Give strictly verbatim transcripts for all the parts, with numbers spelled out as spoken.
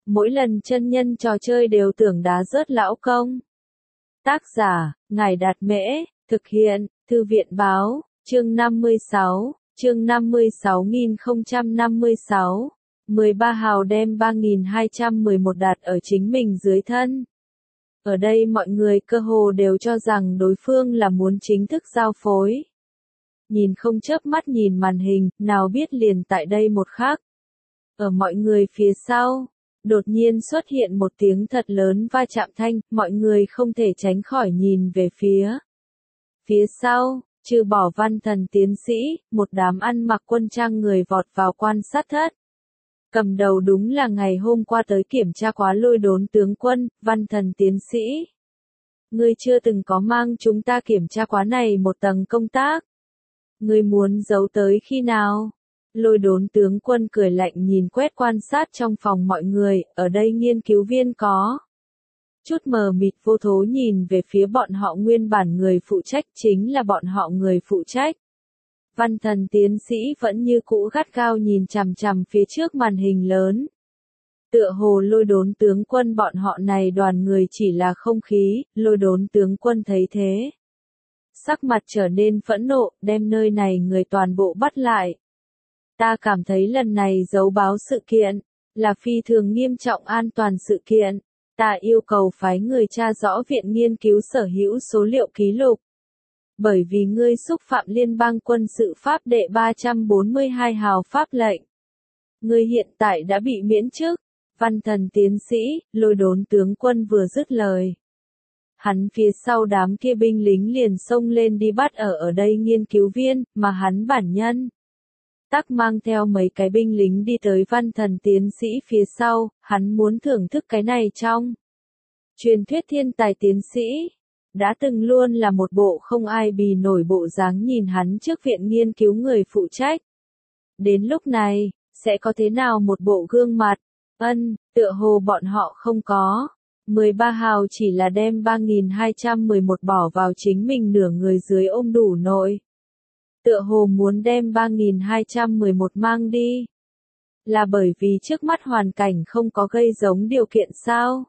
Mỗi lần chân nhân trò chơi đều tưởng đá rớt lão công. Tác giả, Ngài Đạt Mễ, thực hiện, Thư viện Báo, chương năm mươi sáu, chương năm mươi sáu nghìn không trăm năm mươi sáu. mười ba hào đem ba nghìn hai trăm mười một đặt ở chính mình dưới thân. Ở đây mọi người cơ hồ đều cho rằng đối phương là muốn chính thức giao phối. Nhìn không chớp mắt nhìn màn hình, nào biết liền tại đây một khắc. Ở mọi người phía sau, đột nhiên xuất hiện một tiếng thật lớn va chạm thanh, mọi người không thể tránh khỏi nhìn về phía. Phía sau, trừ bỏ Văn Thần tiến sĩ, một đám ăn mặc quân trang người vọt vào quan sát thất. Cầm đầu đúng là ngày hôm qua tới kiểm tra quá Lôi Đốn tướng quân, Văn Thần tiến sĩ. Ngươi chưa từng có mang chúng ta kiểm tra quá này một tầng công tác. Ngươi muốn giấu tới khi nào? Lôi Đốn tướng quân cười lạnh nhìn quét quan sát trong phòng mọi người, ở đây nghiên cứu viên có. Chút mờ mịt vô thố nhìn về phía bọn họ nguyên bản người phụ trách chính là bọn họ người phụ trách. Văn Thần tiến sĩ vẫn như cũ gắt gao nhìn chằm chằm phía trước màn hình lớn. Tựa hồ Lôi Đốn tướng quân bọn họ này đoàn người chỉ là không khí, Lôi Đốn tướng quân thấy thế. Sắc mặt trở nên phẫn nộ, đem nơi này người toàn bộ bắt lại. Ta cảm thấy lần này giấu báo sự kiện, là phi thường nghiêm trọng an toàn sự kiện. Ta yêu cầu phái người tra rõ viện nghiên cứu sở hữu số liệu ký lục. Bởi vì ngươi xúc phạm liên bang quân sự pháp đệ ba trăm bốn mươi hai hào pháp lệnh. Ngươi hiện tại đã bị miễn chức. Văn Thần tiến sĩ, Lôi Đốn tướng quân vừa dứt lời. Hắn phía sau đám kia binh lính liền xông lên đi bắt ở ở đây nghiên cứu viên, mà hắn bản nhân. Tắc mang theo mấy cái binh lính đi tới Văn Thần tiến sĩ phía sau, hắn muốn thưởng thức cái này trong truyền thuyết thiên tài tiến sĩ. Đã từng luôn là một bộ không ai bì nổi bộ dáng nhìn hắn trước viện nghiên cứu người phụ trách. Đến lúc này, sẽ có thế nào một bộ gương mặt? Ân, tựa hồ bọn họ không có. mười ba hào chỉ là đem ba nghìn hai trăm mười một bỏ vào chính mình nửa người dưới ôm đủ nội. Tựa hồ muốn đem ba nghìn hai trăm mười một mang đi. Là bởi vì trước mắt hoàn cảnh không có gây giống điều kiện sao?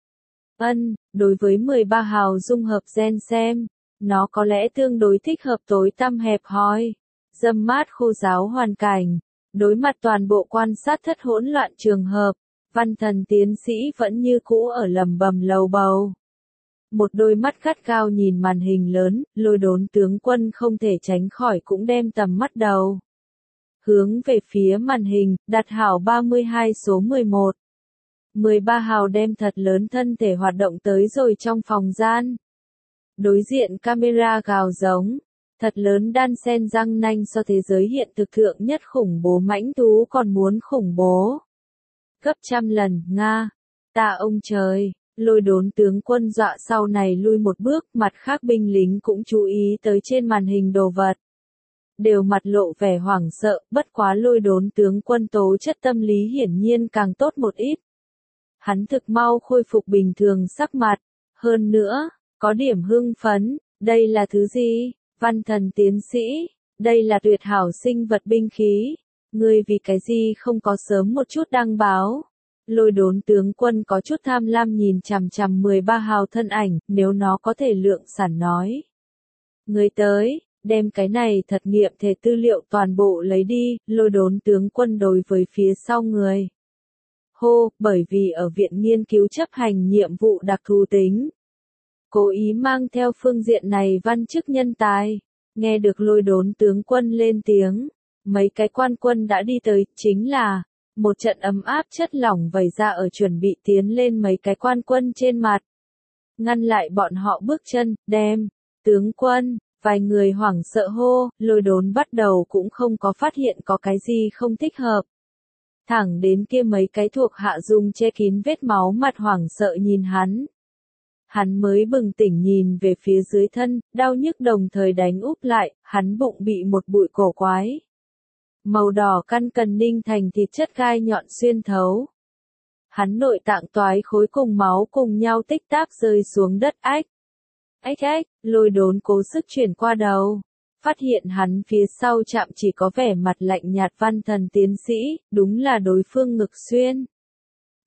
Ân, đối với mười ba hào dung hợp gen xem, nó có lẽ tương đối thích hợp tối tăm hẹp hòi, râm mát khô ráo hoàn cảnh, đối mặt toàn bộ quan sát thất hỗn loạn trường hợp, Văn Thần tiến sĩ vẫn như cũ ở lầm bầm lầu bầu. Một đôi mắt gắt gao nhìn màn hình lớn, Lôi Đốn tướng quân không thể tránh khỏi cũng đem tầm mắt đầu. Hướng về phía màn hình, đặt hảo ba mươi hai số mười một. mười ba hào đem thật lớn thân thể hoạt động tới rồi trong phòng gian. Đối diện camera gào giống, thật lớn đan sen răng nanh so thế giới hiện thực thượng nhất khủng bố mãnh thú còn muốn khủng bố. Gấp trăm lần, Nga. Ta ông trời, Lôi Đốn tướng quân dọa sau này lui một bước, mặt khác binh lính cũng chú ý tới trên màn hình đồ vật. Đều mặt lộ vẻ hoảng sợ, bất quá Lôi Đốn tướng quân tố chất tâm lý hiển nhiên càng tốt một ít. Hắn thực mau khôi phục bình thường sắc mặt, hơn nữa, có điểm hưng phấn, đây là thứ gì? Văn Thần tiến sĩ, đây là tuyệt hảo sinh vật binh khí, ngươi vì cái gì không có sớm một chút đăng báo? Lôi Đốn tướng quân có chút tham lam nhìn chằm chằm mười ba hào thân ảnh, nếu nó có thể lượng sản nói. Ngươi tới, đem cái này thật nghiệm thể tư liệu toàn bộ lấy đi, Lôi Đốn tướng quân đối với phía sau người. Hô, bởi vì ở viện nghiên cứu chấp hành nhiệm vụ đặc thù tính. Cố ý mang theo phương diện này văn chức nhân tài. Nghe được Lôi Đốn tướng quân lên tiếng. Mấy cái quan quân đã đi tới, chính là một trận ấm áp chất lỏng vẩy ra ở chuẩn bị tiến lên mấy cái quan quân trên mặt. Ngăn lại bọn họ bước chân, đem, tướng quân, vài người hoảng sợ hô, Lôi Đốn bắt đầu cũng không có phát hiện có cái gì không thích hợp. Thẳng đến kia mấy cái thuộc hạ dùng che kín vết máu mặt hoảng sợ nhìn hắn. Hắn mới bừng tỉnh nhìn về phía dưới thân, đau nhức đồng thời đánh úp lại, hắn bụng bị một bụi cổ quái. Màu đỏ căn cần ninh thành thịt chất gai nhọn xuyên thấu. Hắn nội tạng toái khối cùng máu cùng nhau tích táp rơi xuống đất ách. Ách ách, Lôi Đốn cố sức chuyển qua đầu. Phát hiện hắn phía sau chạm chỉ có vẻ mặt lạnh nhạt Văn Thần tiến sĩ, đúng là đối phương ngực xuyên.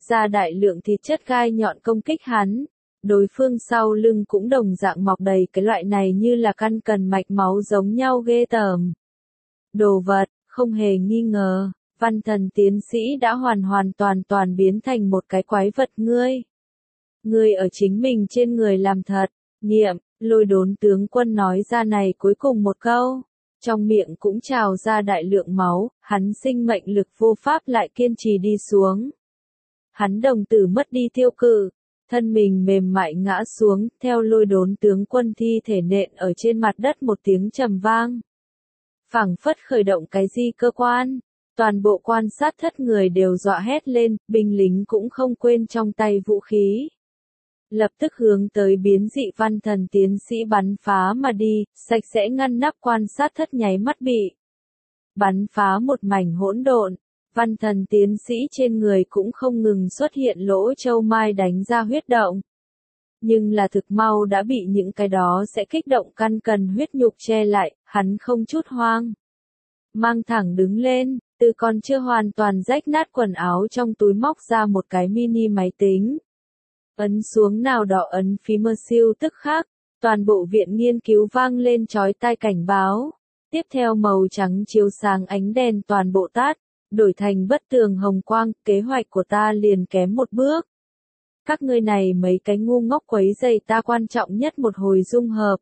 ra đại lượng thịt chất gai nhọn công kích hắn. Đối phương sau lưng cũng đồng dạng mọc đầy cái loại này như là căn cần mạch máu giống nhau ghê tởm. Đồ vật, không hề nghi ngờ, Văn Thần tiến sĩ đã hoàn hoàn toàn toàn biến thành một cái quái vật ngươi. Ngươi ở chính mình trên người làm thật, nghiệm, Lôi Đốn tướng quân nói ra này cuối cùng một câu. Trong miệng cũng trào ra đại lượng máu, hắn sinh mệnh lực vô pháp lại kiên trì đi xuống. Hắn đồng tử mất đi tiêu cự, thân mình mềm mại ngã xuống, theo Lôi Đốn tướng quân thi thể nện ở trên mặt đất một tiếng trầm vang. Phảng phất khởi động cái gì cơ quan, toàn bộ quan sát thất người đều dọa hét lên, binh lính cũng không quên trong tay vũ khí. Lập tức hướng tới biến dị Văn Thần tiến sĩ bắn phá mà đi, sạch sẽ ngăn nắp quan sát thất nháy mắt bị bắn phá một mảnh hỗn độn. Văn Thần tiến sĩ trên người cũng không ngừng xuất hiện lỗ châu mai đánh ra huyết động. Nhưng là thực mau đã bị những cái đó sẽ kích động căn cần huyết nhục che lại, hắn không chút hoang. Mang thẳng đứng lên, từ còn chưa hoàn toàn rách nát quần áo trong túi móc ra một cái mini máy tính. Ấn xuống nào đó ấn phím mơ siêu tức khắc, toàn bộ viện nghiên cứu vang lên chói tai cảnh báo. Tiếp theo màu trắng chiếu sáng ánh đèn toàn bộ tắt, đổi thành bất tường hồng quang, kế hoạch của ta liền kém một bước. Các ngươi này mấy cái ngu ngốc quấy rầy ta quan trọng nhất một hồi dung hợp.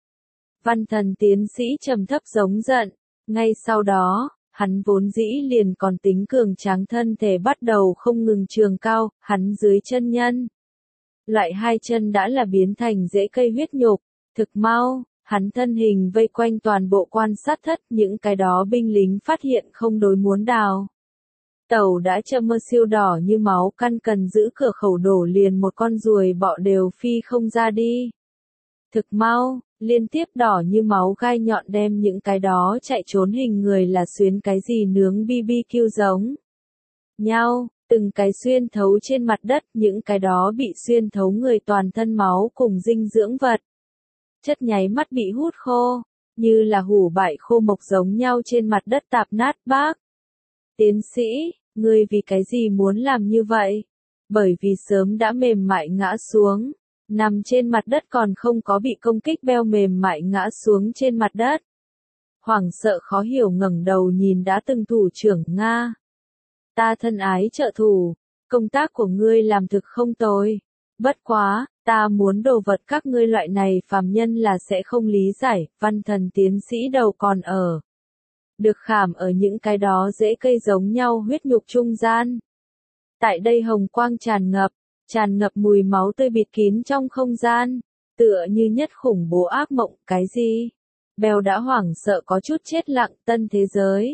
Văn Thần tiến sĩ trầm thấp giống giận, ngay sau đó, hắn vốn dĩ liền còn tính cường tráng thân thể bắt đầu không ngừng trường cao, hắn dưới chân nhân. Loại hai chân đã là biến thành rễ cây huyết nhục, thực mau, hắn thân hình vây quanh toàn bộ quan sát thất, những cái đó binh lính phát hiện không đối muốn đào. Tàu đã châm mơ siêu đỏ như máu căn cần giữ cửa khẩu đổ liền một con ruồi bọ đều phi không ra đi. Thực mau, liên tiếp đỏ như máu gai nhọn đem những cái đó chạy trốn hình người là xuyến cái gì nướng bi bi kiu giống nhau, từng cái xuyên thấu trên mặt đất, những cái đó bị xuyên thấu người toàn thân máu cùng dinh dưỡng vật. Chất nháy mắt bị hút khô, như là hủ bại khô mộc giống nhau trên mặt đất tạp nát bác. Tiến sĩ, ngươi vì cái gì muốn làm như vậy? Bởi vì sớm đã mềm mại ngã xuống, nằm trên mặt đất còn không có bị công kích beo mềm mại ngã xuống trên mặt đất. Hoảng sợ khó hiểu ngẩng đầu nhìn đã từng thủ trưởng Nga. Ta thân ái trợ thủ, công tác của ngươi làm thực không tồi. Bất quá, ta muốn đồ vật các ngươi loại này phàm nhân là sẽ không lý giải, Văn Thần tiến sĩ đầu còn ở. Được khảm ở những cái đó rễ cây giống nhau huyết nhục trung gian. Tại đây hồng quang tràn ngập, tràn ngập mùi máu tươi bịt kín trong không gian, tựa như nhất khủng bố ác mộng, cái gì? Bèo đã hoảng sợ có chút chết lặng, tân thế giới.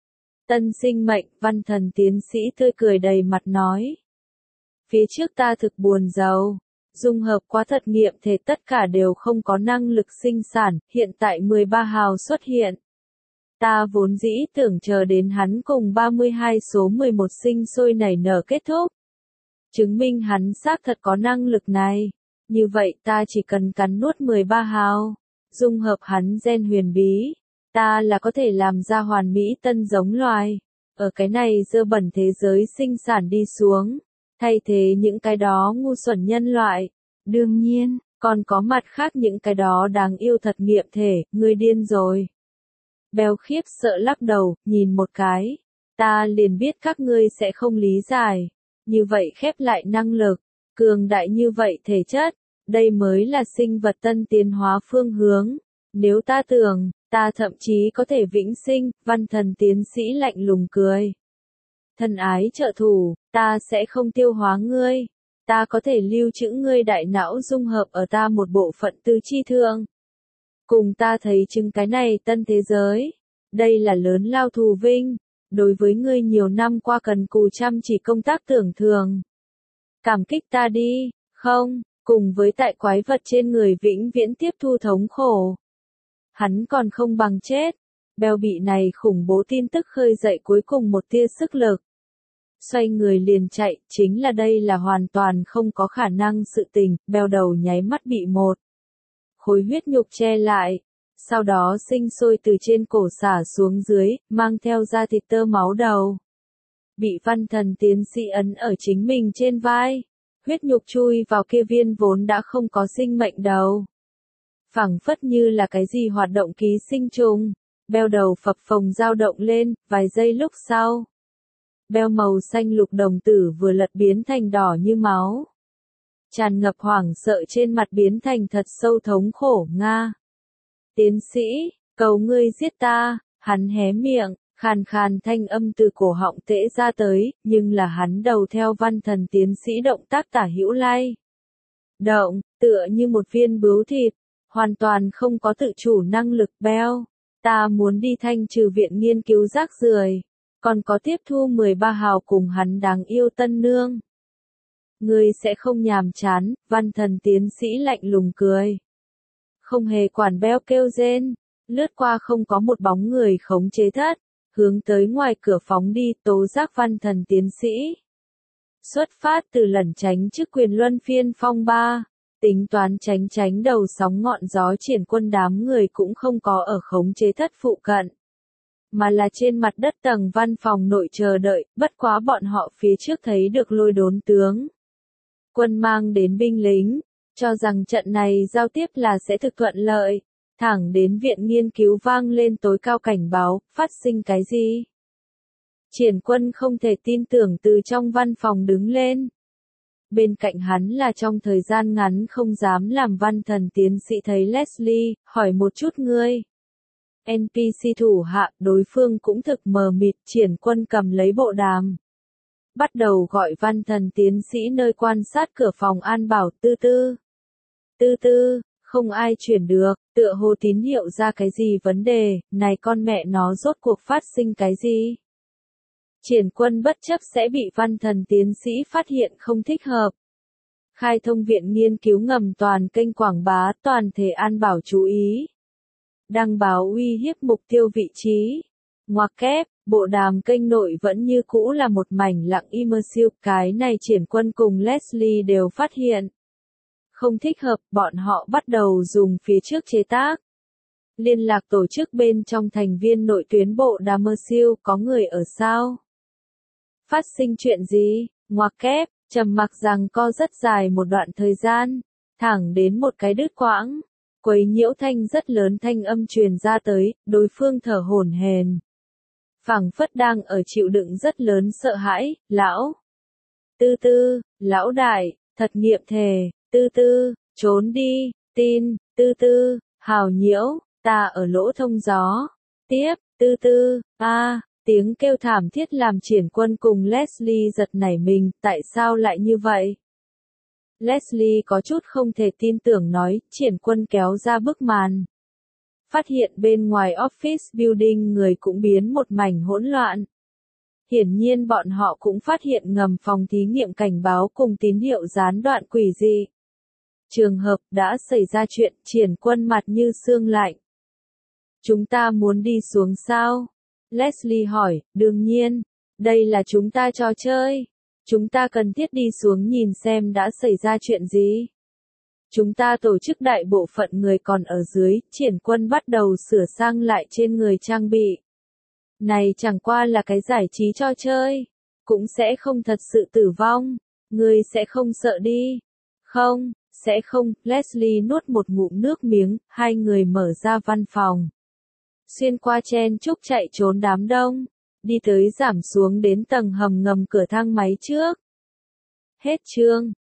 Tân sinh mệnh, Văn Thần tiến sĩ tươi cười đầy mặt nói. Phía trước ta thực buồn giàu, dung hợp quá thật nghiệm thể tất cả đều không có năng lực sinh sản, hiện tại mười ba hào xuất hiện. Ta vốn dĩ tưởng chờ đến hắn cùng ba mươi hai số mười một sinh sôi nảy nở kết thúc. Chứng minh hắn xác thật có năng lực này. Như vậy ta chỉ cần cắn nuốt mười ba hào, dung hợp hắn gen huyền bí. Ta là có thể làm ra hoàn mỹ tân giống loài. Ở cái này dơ bẩn thế giới sinh sản đi xuống. Thay thế những cái đó ngu xuẩn nhân loại. Đương nhiên, còn có mặt khác những cái đó đáng yêu thật nghiệm thể, ngươi điên rồi. Béo khiếp sợ lắc đầu, nhìn một cái. Ta liền biết các ngươi sẽ không lý giải. Như vậy khép lại năng lực, cường đại như vậy thể chất. Đây mới là sinh vật tân tiến hóa phương hướng. Nếu ta tưởng, ta thậm chí có thể vĩnh sinh, Văn Thần tiến sĩ lạnh lùng cười. Thân ái trợ thủ, ta sẽ không tiêu hóa ngươi. Ta có thể lưu trữ ngươi đại não dung hợp ở ta một bộ phận tư chi thương. Cùng ta thấy chứng cái này tân thế giới. Đây là lớn lao thù vinh. Đối với ngươi nhiều năm qua cần cù chăm chỉ công tác tưởng thường. Cảm kích ta đi, không, cùng với tại quái vật trên người vĩnh viễn tiếp thu thống khổ. Hắn còn không bằng chết. Bèo bị này khủng bố tin tức khơi dậy cuối cùng một tia sức lực. Xoay người liền chạy, chính là đây là hoàn toàn không có khả năng sự tình, bèo đầu nháy mắt bị một khối huyết nhục che lại, sau đó sinh sôi từ trên cổ xả xuống dưới, mang theo da thịt tơ máu đầu. bị văn thần tiến sĩ ấn ở chính mình trên vai. Huyết nhục chui vào kia viên vốn đã không có sinh mệnh đầu. Phẳng phất như là cái gì hoạt động ký sinh trùng. Beo đầu phập phồng dao động lên, vài giây lúc sau. Beo màu xanh lục đồng tử vừa lật biến thành đỏ như máu. Tràn ngập hoảng sợ trên mặt biến thành thật sâu thống khổ Nga. Tiến sĩ, cầu ngươi giết ta, hắn hé miệng, khàn khàn thanh âm từ cổ họng tễ ra tới, nhưng là hắn đầu theo văn thần tiến sĩ động tác tả hữu lay. Động, tựa như một viên bướu thịt, hoàn toàn không có tự chủ năng lực Beo. Ta muốn đi thanh trừ viện nghiên cứu rác rưởi, còn có tiếp thu mười ba hào cùng hắn đáng yêu tân nương. Ngươi sẽ không nhàm chán, văn thần tiến sĩ lạnh lùng cười. Không hề quản Beo kêu rên, lướt qua không có một bóng người khống chế thất, hướng tới ngoài cửa phóng đi tố giác văn thần tiến sĩ. Xuất phát từ lẩn tránh chức quyền luân phiên phong ba, tính toán tránh tránh đầu sóng ngọn gió triển quân đám người cũng không có ở khống chế thất phụ cận. Mà là trên mặt đất tầng văn phòng nội chờ đợi, bất quá bọn họ phía trước thấy được lôi đốn tướng. Quân mang đến binh lính, cho rằng trận này giao tiếp là sẽ thực thuận lợi, thẳng đến viện nghiên cứu vang lên tối cao cảnh báo, phát sinh cái gì? Triển quân không thể tin tưởng từ trong văn phòng đứng lên. Bên cạnh hắn là trong thời gian ngắn không dám làm văn thần tiến sĩ thấy Leslie, hỏi một chút ngươi. en pê xê thủ hạ, đối phương cũng thực mờ mịt, triển quân cầm lấy bộ đàm. Bắt đầu gọi văn thần tiến sĩ nơi quan sát cửa phòng an bảo tư tư. Tư tư, không ai chuyển được, tựa hồ tín hiệu ra cái gì vấn đề, này con mẹ nó rốt cuộc phát sinh cái gì. Triển quân bất chấp sẽ bị văn thần tiến sĩ phát hiện không thích hợp. Khai thông viện nghiên cứu ngầm toàn kênh quảng bá toàn thể an bảo chú ý. Đăng báo uy hiếp mục tiêu vị trí. Ngoặc kép, bộ đàm kênh nội vẫn như cũ là một mảnh lặng immersive, cái này triển quân cùng Leslie đều phát hiện. Không thích hợp, bọn họ bắt đầu dùng phía trước chế tác. Liên lạc tổ chức bên trong thành viên nội tuyến bộ đàm siêu, có người ở sao? Phát sinh chuyện gì? Ngoặc kép, trầm mặc rằng co rất dài một đoạn thời gian, thẳng đến một cái đứt quãng. Quấy nhiễu thanh rất lớn thanh âm truyền ra tới, đối phương thở hổn hển. Phảng phất đang ở chịu đựng rất lớn sợ hãi, lão. Tư tư, lão đại, thật nghiệm thề, tư tư, trốn đi, tin, tư tư, hào nhiễu, ta ở lỗ thông gió. Tiếp, tư tư, a, tiếng kêu thảm thiết làm triển quân cùng Leslie giật nảy mình, tại sao lại như vậy? Leslie có chút không thể tin tưởng nói, triển quân kéo ra bức màn. Phát hiện bên ngoài office building người cũng biến một mảnh hỗn loạn. Hiển nhiên bọn họ cũng phát hiện ngầm phòng thí nghiệm cảnh báo cùng tín hiệu gián đoạn quỷ dị. Trường hợp đã xảy ra chuyện, triển quân mặt như xương lạnh. Chúng ta muốn đi xuống sao? Leslie hỏi, đương nhiên, đây là chúng ta trò chơi. Chúng ta cần thiết đi xuống nhìn xem đã xảy ra chuyện gì. Chúng ta tổ chức đại bộ phận người còn ở dưới, triển quân bắt đầu sửa sang lại trên người trang bị. Này chẳng qua là cái giải trí trò chơi, cũng sẽ không thật sự tử vong, người sẽ không sợ đi. Không, sẽ không, Leslie nuốt một ngụm nước miếng, hai người mở ra văn phòng. Xuyên qua chen chúc chạy trốn đám đông, đi tới giảm xuống đến tầng hầm ngầm cửa thang máy trước. Hết chương.